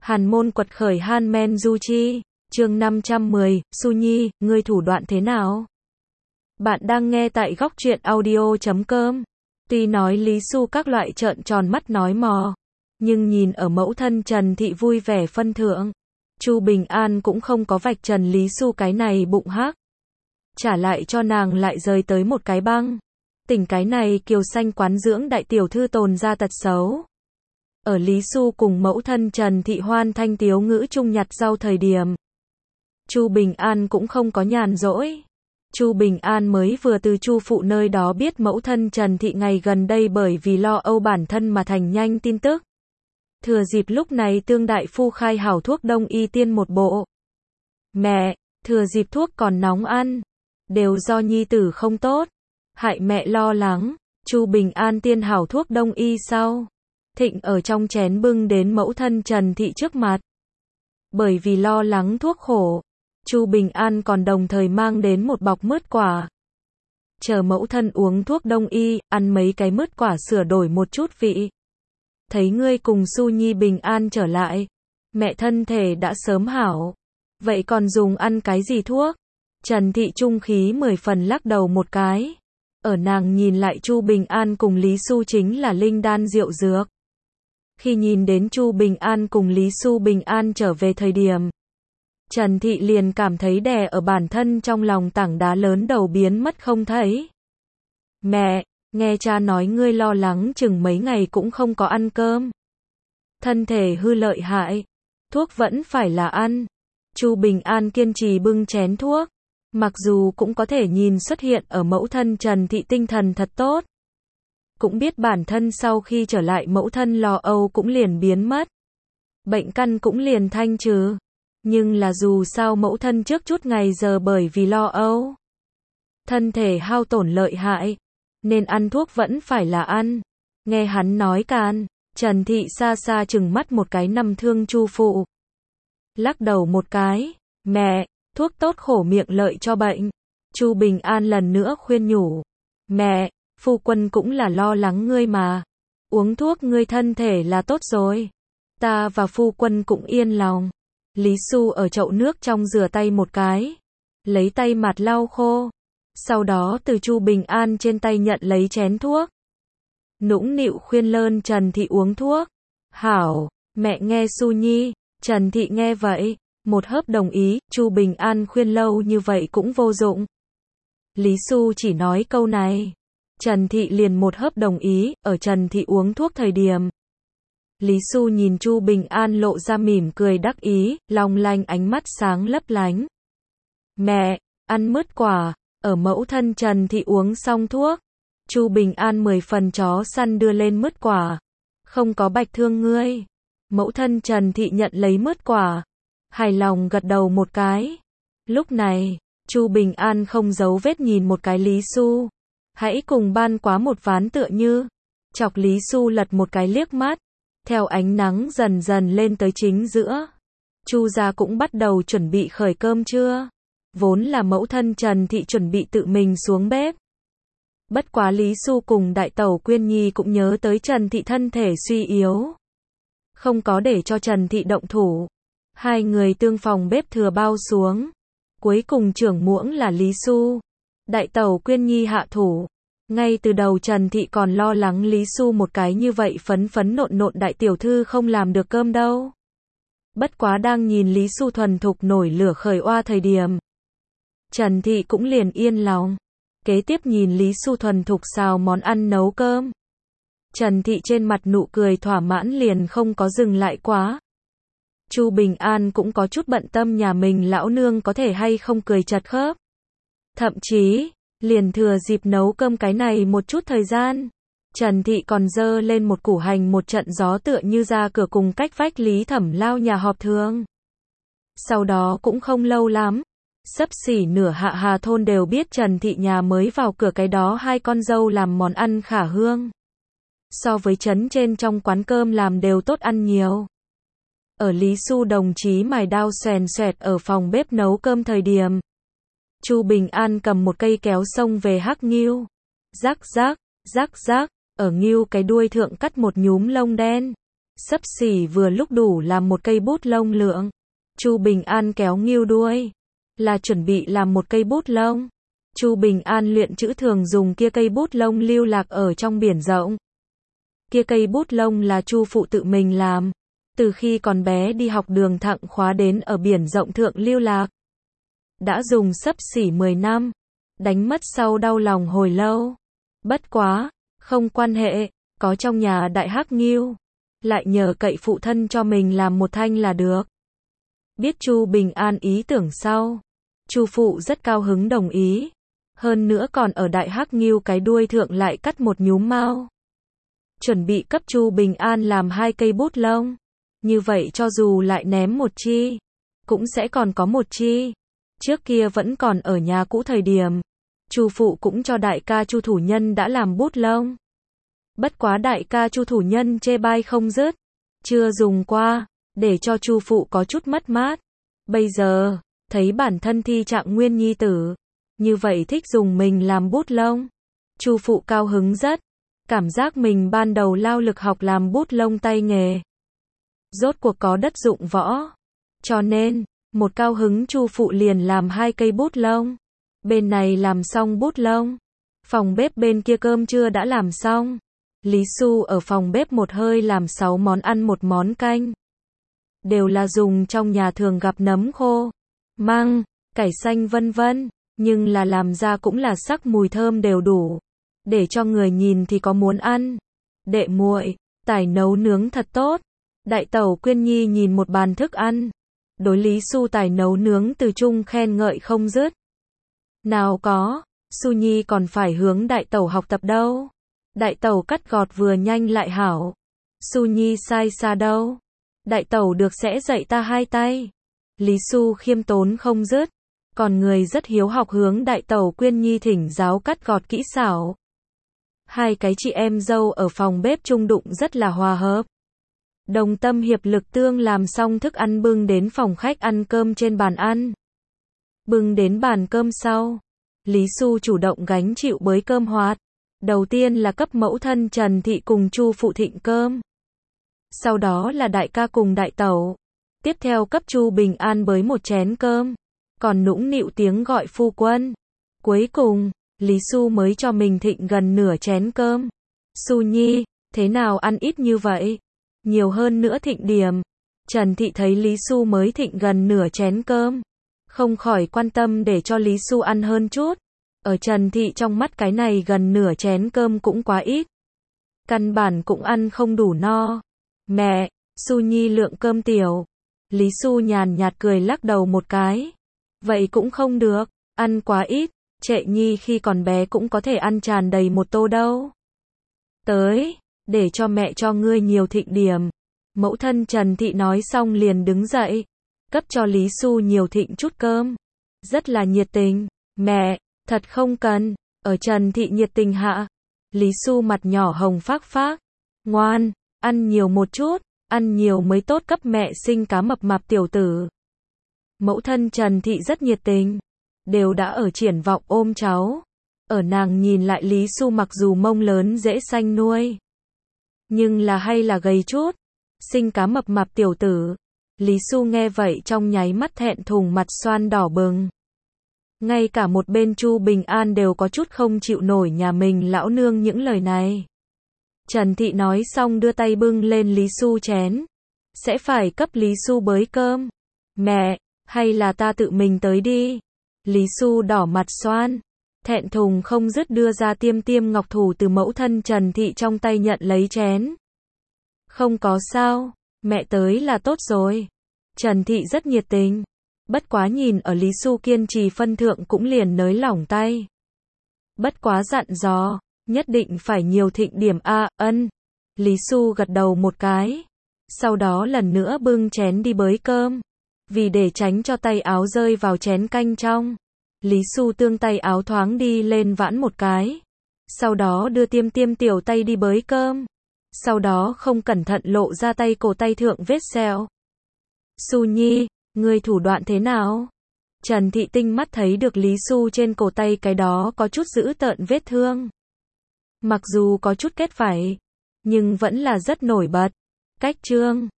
Hàn môn quật khởi Han Men Du Chi, chương 510, Su Nhi, ngươi thủ đoạn thế nào? Bạn đang nghe tại góc truyện audio.com. Tuy nói Lý Su các loại trợn tròn mắt nói mò, nhưng nhìn ở mẫu thân Trần Thị vui vẻ phân thượng, Chu Bình An cũng không có vạch trần Lý Su cái này bụng hắc. Trả lại cho nàng lại rời tới một cái băng. Tỉnh cái này kiều xanh quán dưỡng đại tiểu thư tồn ra tật xấu. Ở Lý Su cùng mẫu thân Trần Thị hoan thanh tiếu ngữ chung nhặt rau thời điểm, Chu Bình An cũng không có nhàn rỗi. Chu Bình An mới vừa từ Chu phụ nơi đó biết mẫu thân Trần Thị ngày gần đây bởi vì lo âu bản thân mà thành nhanh tin tức. Thừa dịp lúc này Tương đại phu khai hảo thuốc đông y tiên một bộ. Mẹ, thừa dịp thuốc còn nóng ăn, đều do nhi tử không tốt, hại mẹ lo lắng. Chu Bình An tiên hảo thuốc đông y sau, thịnh ở trong chén bưng đến mẫu thân Trần Thị trước mặt. Bởi vì lo lắng thuốc khổ, Chu Bình An còn đồng thời mang đến một bọc mứt quả. Chờ mẫu thân uống thuốc đông y, ăn mấy cái mứt quả sửa đổi một chút vị. Thấy ngươi cùng Su Nhi bình an trở lại, mẹ thân thể đã sớm hảo, vậy còn dùng ăn cái gì thuốc? Trần Thị trung khí 10 phần lắc đầu một cái. Ở nàng nhìn lại Chu Bình An cùng Lý Su chính là linh đan rượu dược. Khi nhìn đến Chu Bình An cùng Lý Su bình an trở về thời điểm, Trần Thị liền cảm thấy đè ở bản thân trong lòng tảng đá lớn đầu biến mất không thấy. Mẹ, nghe cha nói ngươi lo lắng chừng mấy ngày cũng không có ăn cơm. Thân thể hư lợi hại, thuốc vẫn phải là ăn. Chu Bình An kiên trì bưng chén thuốc, mặc dù cũng có thể nhìn xuất hiện ở mẫu thân Trần Thị tinh thần thật tốt. Cũng biết bản thân sau khi trở lại mẫu thân lo âu cũng liền biến mất. Bệnh căn cũng liền thanh trừ. Nhưng là dù sao mẫu thân trước chút ngày giờ bởi vì lo âu, thân thể hao tổn lợi hại, nên ăn thuốc vẫn phải là ăn. Nghe hắn nói can, Trần Thị xa xa chừng mắt một cái nằm thương Chu phụ. Lắc đầu một cái, mẹ, thuốc tốt khổ miệng lợi cho bệnh. Chu Bình An lần nữa khuyên nhủ, mẹ, phu quân cũng là lo lắng ngươi mà. Uống thuốc ngươi thân thể là tốt rồi. Ta và phu quân cũng yên lòng. Lý Su ở chậu nước trong rửa tay một cái, lấy tay mặt lau khô, sau đó từ Chu Bình An trên tay nhận lấy chén thuốc. Nũng nịu khuyên lơn Trần Thị uống thuốc. Hảo, mẹ nghe Su Nhi. Trần Thị nghe vậy, một hớp đồng ý. Chu Bình An khuyên lâu như vậy cũng vô dụng. Lý Su chỉ nói câu này, Trần Thị liền một hớp đồng ý. Ở Trần Thị uống thuốc thời điểm, Lý Su nhìn Chu Bình An lộ ra mỉm cười đắc ý, long lanh ánh mắt sáng lấp lánh. Mẹ, ăn mứt quả. Ở mẫu thân Trần Thị uống xong thuốc, Chu Bình An 10 phần chó săn đưa lên mứt quả. Không có bạch thương ngươi. Mẫu thân Trần Thị nhận lấy mứt quả, hài lòng gật đầu một cái. Lúc này, Chu Bình An không giấu vết nhìn một cái Lý Su. Hãy cùng ban quá một ván tựa như. Chọc Lý Su lật một cái liếc mắt. Theo ánh nắng dần dần lên tới chính giữa, Chu gia cũng bắt đầu chuẩn bị khởi cơm trưa. Vốn là mẫu thân Trần Thị chuẩn bị tự mình xuống bếp. Bất quá Lý Su cùng đại tẩu Quyên Nhi cũng nhớ tới Trần Thị thân thể suy yếu, không có để cho Trần Thị động thủ. Hai người tương phòng bếp thừa bao xuống. Cuối cùng trưởng muỗng là Lý Su, đại tẩu Quyên Nhi hạ thủ. Ngay từ đầu Trần Thị còn lo lắng Lý Su một cái như vậy phấn phấn nộn nộn đại tiểu thư không làm được cơm đâu. Bất quá đang nhìn Lý Su thuần thục nổi lửa khởi oa thời điểm, Trần Thị cũng liền yên lòng. Kế tiếp nhìn Lý Su thuần thục xào món ăn nấu cơm, Trần Thị trên mặt nụ cười thỏa mãn liền không có dừng lại quá. Chu Bình An cũng có chút bận tâm nhà mình lão nương có thể hay không cười chật khớp. Thậm chí, liền thừa dịp nấu cơm cái này một chút thời gian, Trần Thị còn dơ lên một củ hành một trận gió tựa như ra cửa cùng cách vách Lý Thẩm lao nhà họp thường. Sau đó cũng không lâu lắm, xấp xỉ nửa Hạ Hà thôn đều biết Trần Thị nhà mới vào cửa cái đó hai con dâu làm món ăn khả hương. So với trấn trên trong quán cơm làm đều tốt ăn nhiều. Ở Lý Su đồng chí mài đao xoèn xoẹt ở phòng bếp nấu cơm thời điểm, Chu Bình An cầm một cây kéo xông về hắc ngưu. Rắc rắc, ở ngưu cái đuôi thượng cắt một nhúm lông đen. xấp xỉ vừa lúc đủ làm một cây bút lông lượng. Chu Bình An kéo Ngưu đuôi, là chuẩn bị làm một cây bút lông. Chu Bình An luyện chữ thường dùng kia cây bút lông lưu lạc ở trong biển rộng. Kia cây bút lông là Chu phụ tự mình làm, từ khi còn bé đi học đường thặng khóa đến ở biển rộng thượng lưu lạc. Đã dùng xấp xỉ 10 năm, đánh mất sau đau lòng hồi lâu. Bất quá, không quan hệ, có trong nhà đại hắc Ngưu, lại nhờ cậy phụ thân cho mình làm một thanh là được. Biết Chu Bình An ý tưởng sau, Chu phụ rất cao hứng đồng ý, hơn nữa còn ở đại hắc Ngưu cái đuôi thượng lại cắt một nhúm mao. Chuẩn bị cấp Chu Bình An làm 2 cây bút lông, như vậy cho dù lại ném một chi, cũng sẽ còn có một chi. Trước kia vẫn còn ở nhà cũ thời điểm, Chu phụ cũng cho đại ca Chu thủ nhân đã làm bút lông. Bất quá đại ca Chu thủ nhân chê bai không dứt, chưa dùng qua, để cho Chu phụ có chút mất mát. Bây giờ, thấy bản thân thi trạng nguyên nhi tử, như vậy thích dùng mình làm bút lông. Chu phụ cao hứng rất, cảm giác mình ban đầu lao lực học làm bút lông tay nghề, rốt cuộc có đất dụng võ. Cho nên, một cao hứng Chu phụ liền làm 2 cây bút lông. Bên này làm xong bút lông, phòng bếp bên kia cơm trưa đã làm xong. Lý Xu ở phòng bếp một hơi làm 6 món ăn 1 món canh. Đều là dùng trong nhà thường gặp nấm khô, măng, cải xanh vân vân, nhưng là làm ra cũng là sắc mùi thơm đều đủ, để cho người nhìn thì có muốn ăn. Đệ muội, tài nấu nướng thật tốt. Đại tẩu Quyên Nhi nhìn một bàn thức ăn, đối Lý Xu tài nấu nướng từ chung khen ngợi không dứt. Nào có, Xu Nhi còn phải hướng đại tẩu học tập đâu. Đại tẩu cắt gọt vừa nhanh lại hảo. Xu Nhi sai xa đâu. Đại tẩu được sẽ dạy ta 2 tay. Lý Xu khiêm tốn không dứt, còn người rất hiếu học hướng đại tẩu Quyên Nhi thỉnh giáo cắt gọt kỹ xảo. 2 cái chị em dâu ở phòng bếp chung đụng rất là hòa hợp. Đồng tâm hiệp lực tương làm xong thức ăn bưng đến phòng khách ăn cơm trên bàn ăn. Bưng đến bàn cơm sau, Lý Xu chủ động gánh chịu bới cơm hoạt. Đầu tiên là cấp mẫu thân Trần Thị cùng Chu phụ thịnh cơm. Sau đó là đại ca cùng đại tẩu. Tiếp theo cấp Chu Bình An bới một chén cơm. Còn nũng nịu tiếng gọi phu quân. Cuối cùng, Lý Xu mới cho mình thịnh gần nửa chén cơm. Xu Nhi, thế nào ăn ít như vậy? Nhiều hơn nữa thịnh điểm. Trần Thị thấy Lý Xu mới thịnh gần nửa chén cơm, không khỏi quan tâm để cho Lý Xu ăn hơn chút. Ở Trần Thị trong mắt cái này gần nửa chén cơm cũng quá ít. Căn bản cũng ăn không đủ no. Mẹ, Xu Nhi lượng cơm tiểu. Lý Xu nhàn nhạt cười lắc đầu một cái. Vậy cũng không được, ăn quá ít. Trệ Nhi khi còn bé cũng có thể ăn tràn đầy một tô đâu. Tới, để cho mẹ cho ngươi nhiều thịnh điểm. Mẫu thân Trần Thị nói xong liền đứng dậy, cấp cho Lý Xu nhiều thịnh chút cơm. Rất là nhiệt tình. Mẹ, thật không cần. Ở Trần Thị nhiệt tình hạ, Lý Xu mặt nhỏ hồng phác phác. Ngoan, ăn nhiều một chút, ăn nhiều mới tốt cấp mẹ sinh cá mập mạp tiểu tử. Mẫu thân Trần Thị rất nhiệt tình, đều đã ở triển vọng ôm cháu. Ở nàng nhìn lại Lý Xu mặc dù mông lớn dễ sanh nuôi, nhưng là hay là gầy chút, sinh cá mập mạp tiểu tử. Lý Xu nghe vậy trong nháy mắt thẹn thùng mặt xoan đỏ bừng. Ngay cả một bên Chu Bình An đều có chút không chịu nổi nhà mình lão nương những lời này. Trần Thị nói xong đưa tay bưng lên Lý Xu chén. Sẽ phải cấp Lý Xu bới cơm. Mẹ, hay là ta tự mình tới đi. Lý Xu đỏ mặt xoan, thẹn thùng không dứt đưa ra tiêm tiêm ngọc thủ từ mẫu thân Trần Thị trong tay nhận lấy chén. Không có sao, mẹ tới là tốt rồi. Trần Thị rất nhiệt tình. Bất quá nhìn ở Lý Xu kiên trì phân thượng cũng liền nới lỏng tay. Bất quá dặn dò, nhất định phải nhiều thịnh điểm ân. Lý Xu gật đầu một cái. Sau đó lần nữa bưng chén đi bới cơm. Vì để tránh cho tay áo rơi vào chén canh trong, Lý Xu tương tay áo thoáng đi lên vãn một cái. Sau đó đưa tiêm tiêm tiểu tay đi bới cơm. Sau đó không cẩn thận lộ ra tay cổ tay thượng vết sẹo. Xu Nhi, ngươi thủ đoạn thế nào? Trần Thị tinh mắt thấy được Lý Xu trên cổ tay cái đó có chút dữ tợn vết thương. Mặc dù có chút kết vảy, nhưng vẫn là rất nổi bật. Cách chương